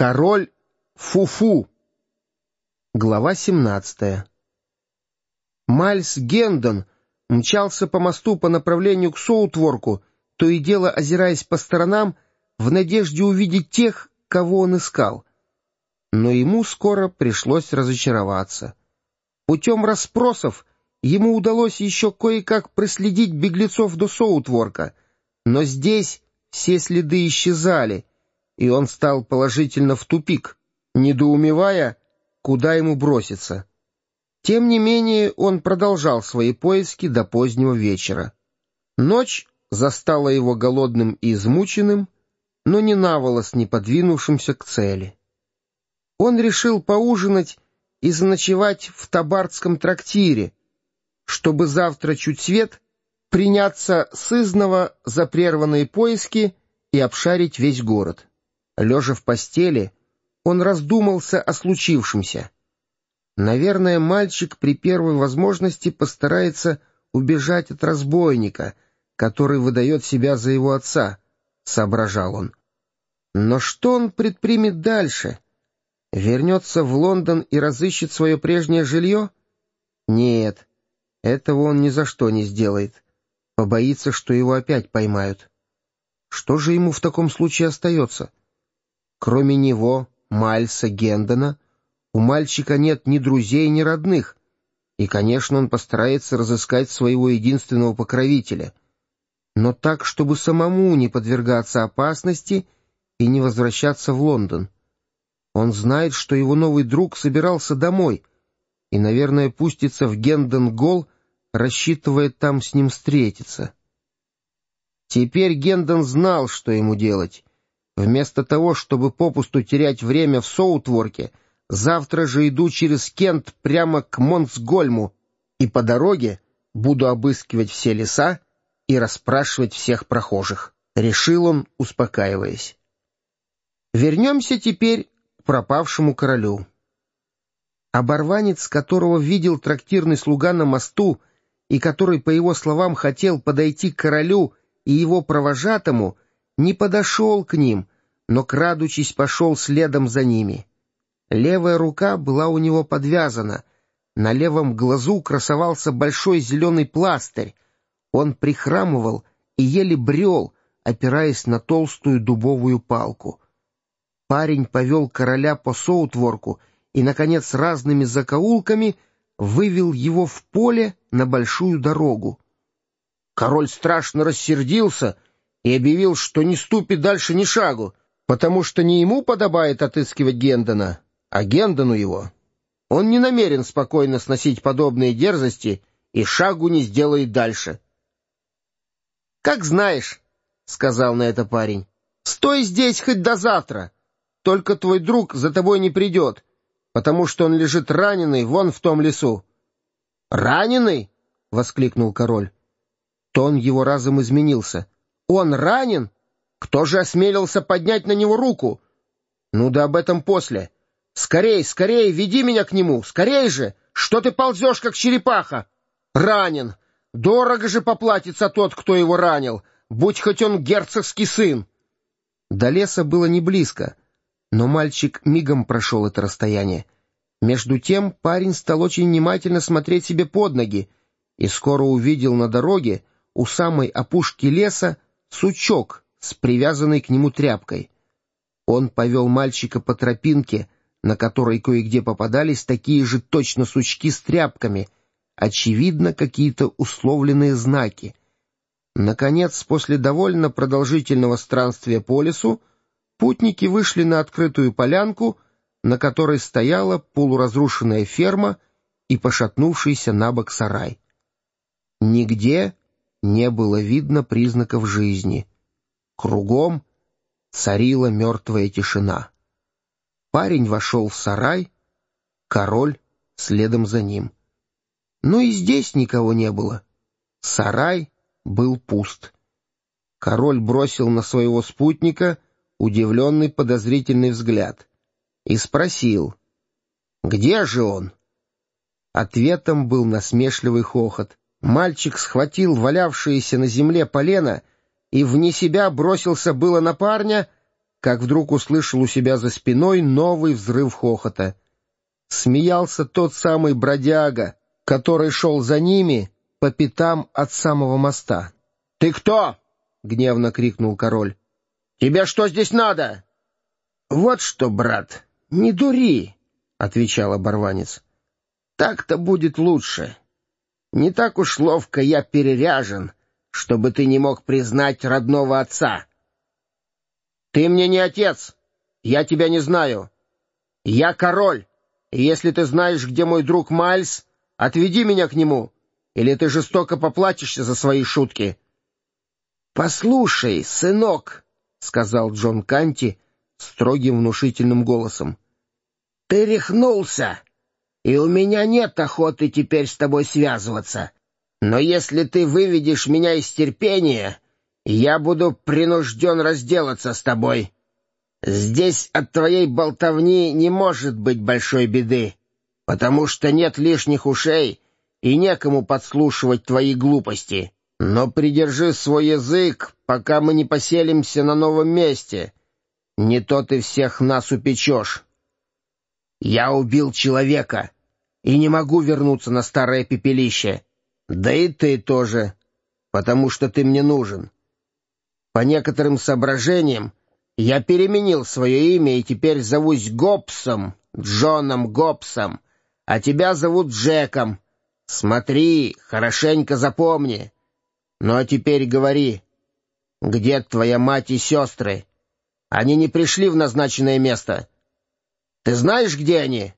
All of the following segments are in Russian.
Король Фуфу. Глава 17. Мальс Гендон мчался по мосту по направлению к Соутворку, то и дело озираясь по сторонам, в надежде увидеть тех, кого он искал. Но ему скоро пришлось разочароваться. Путем расспросов ему удалось еще кое-как проследить беглецов до Соутворка, но здесь все следы исчезали, и он стал положительно в тупик, недоумевая, куда ему броситься. Тем не менее, он продолжал свои поиски до позднего вечера. Ночь застала его голодным и измученным, но ни наволос не подвинувшимся к цели. Он решил поужинать и заночевать в табардском трактире, чтобы завтра чуть свет приняться сызнова за прерванные поиски и обшарить весь город. Лежа в постели, он раздумался о случившемся. Наверное, мальчик при первой возможности постарается убежать от разбойника, который выдает себя за его отца, — соображал он. Но что он предпримет дальше? Вернется в Лондон и разыщет свое прежнее жилье? Нет, этого он ни за что не сделает. Побоится, что его опять поймают. Что же ему в таком случае остается? Кроме него, Мальса Гендона, у мальчика нет ни друзей, ни родных, и, конечно, он постарается разыскать своего единственного покровителя, но так, чтобы самому не подвергаться опасности и не возвращаться в Лондон. Он знает, что его новый друг собирался домой и, наверное, пустится в Гендон-Голл, рассчитывая там с ним встретиться. Теперь Гендон знал, что ему делать. Вместо того, чтобы попусту терять время в Соутворке, завтра же иду через Кент прямо к Монсгольму, и по дороге буду обыскивать все леса и расспрашивать всех прохожих, — решил он, успокаиваясь. Вернемся теперь к пропавшему королю. Оборванец, которого видел трактирный слуга на мосту и который, по его словам, хотел подойти к королю и его провожатому, не подошел к ним, но, крадучись, пошел следом за ними. Левая рука была у него подвязана, на левом глазу красовался большой зеленый пластырь. Он прихрамывал и еле брел, опираясь на толстую дубовую палку. Парень повел короля по Соутворку и, наконец, разными закоулками вывел его в поле на большую дорогу. Король страшно рассердился и объявил, что не ступит дальше ни шагу, потому что не ему подобает отыскивать Гендона, а Гендону его. Он не намерен спокойно сносить подобные дерзости и шагу не сделает дальше. — Как знаешь, — сказал на это парень, — стой здесь хоть до завтра, только твой друг за тобой не придет, потому что он лежит раненый вон в том лесу. — Раненый? — воскликнул король. Тон его разом изменился. — Он ранен? Кто же осмелился поднять на него руку? Ну да об этом после. Скорей, скорей, веди меня к нему, скорей же! Что ты ползешь, как черепаха? Ранен! Дорого же поплатится тот, кто его ранил, будь хоть он герцогский сын. До леса было не близко, но мальчик мигом прошел это расстояние. Между тем парень стал очень внимательно смотреть себе под ноги и скоро увидел на дороге у самой опушки леса сучок с привязанной к нему тряпкой. Он повел мальчика по тропинке, на которой кое-где попадались такие же точно сучки с тряпками, очевидно, какие-то условленные знаки. Наконец, после довольно продолжительного странствия по лесу, путники вышли на открытую полянку, на которой стояла полуразрушенная ферма и пошатнувшийся набок сарай. Нигде не было видно признаков жизни. Кругом царила мертвая тишина. Парень вошел в сарай, король следом за ним. Но и здесь никого не было. Сарай был пуст. Король бросил на своего спутника удивленный подозрительный взгляд и спросил: «Где же он?» Ответом был насмешливый хохот. Мальчик схватил валявшееся на земле полено и вне себя бросился было на парня, как вдруг услышал у себя за спиной новый взрыв хохота. Смеялся тот самый бродяга, который шел за ними по пятам от самого моста. «Ты кто?» — гневно крикнул король. «Тебе что здесь надо?» «Вот что, брат, не дури», — отвечал оборванец. «Так-то будет лучше. Не так уж ловко я переряжен, чтобы ты не мог признать родного отца». «Ты мне не отец, я тебя не знаю. Я король, и если ты знаешь, где мой друг Майлз, отведи меня к нему, или ты жестоко поплатишься за свои шутки». «Послушай, сынок», — сказал Джон Канти строгим внушительным голосом, — «ты рехнулся, и у меня нет охоты теперь с тобой связываться. Но если ты выведешь меня из терпения, я буду принужден разделаться с тобой. Здесь от твоей болтовни не может быть большой беды, потому что нет лишних ушей и некому подслушивать твои глупости. Но придержи свой язык, пока мы не поселимся на новом месте. Не то ты всех нас упечешь. Я убил человека и не могу вернуться на старое пепелище. Да и ты тоже, потому что ты мне нужен. По некоторым соображениям я переменил свое имя и теперь зовусь Гоббсом, Джоном Гоббсом, а тебя зовут Джеком. Смотри, хорошенько запомни. Ну а теперь говори, где твоя мать и сестры? Они не пришли в назначенное место. Ты знаешь, где они?»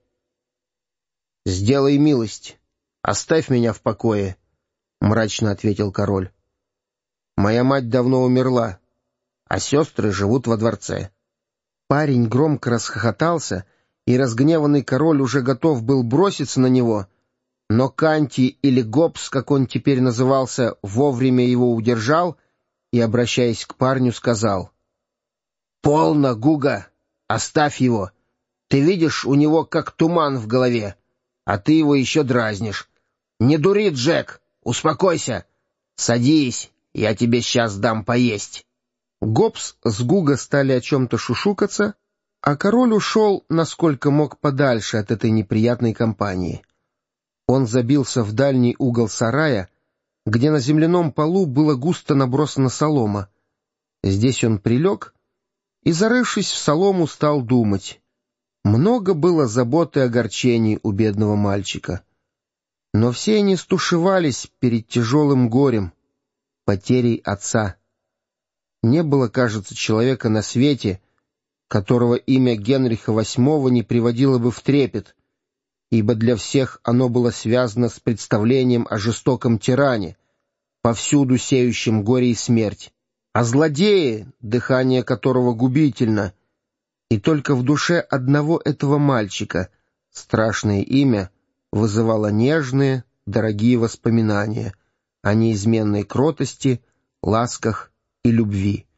«Сделай милость, оставь меня в покое», — мрачно ответил король. «Моя мать давно умерла, а сестры живут во дворце». Парень громко расхохотался, и разгневанный король уже готов был броситься на него, но Канти, или Гоббс, как он теперь назывался, вовремя его удержал и, обращаясь к парню, сказал: «Полно, Гуга, оставь его. Ты видишь, у него как туман в голове, а ты его еще дразнишь. Не дури, Джек, успокойся. Садись, я тебе сейчас дам поесть». Гоббс с Гуга стали о чем-то шушукаться, а король ушел, насколько мог, подальше от этой неприятной компании. Он забился в дальний угол сарая, где на земляном полу было густо набросана солома. Здесь он прилег и, зарывшись в солому, стал думать. Много было забот и огорчений у бедного мальчика. Но все они стушевались перед тяжелым горем, потерей отца. Не было, кажется, человека на свете, которого имя Генриха VIII не приводило бы в трепет, ибо для всех оно было связано с представлением о жестоком тиране, повсюду сеющем горе и смерть, о злодее, дыхание которого губительно, и только в душе одного этого мальчика страшное имя вызывало нежные, дорогие воспоминания о неизменной кротости, ласках и любви.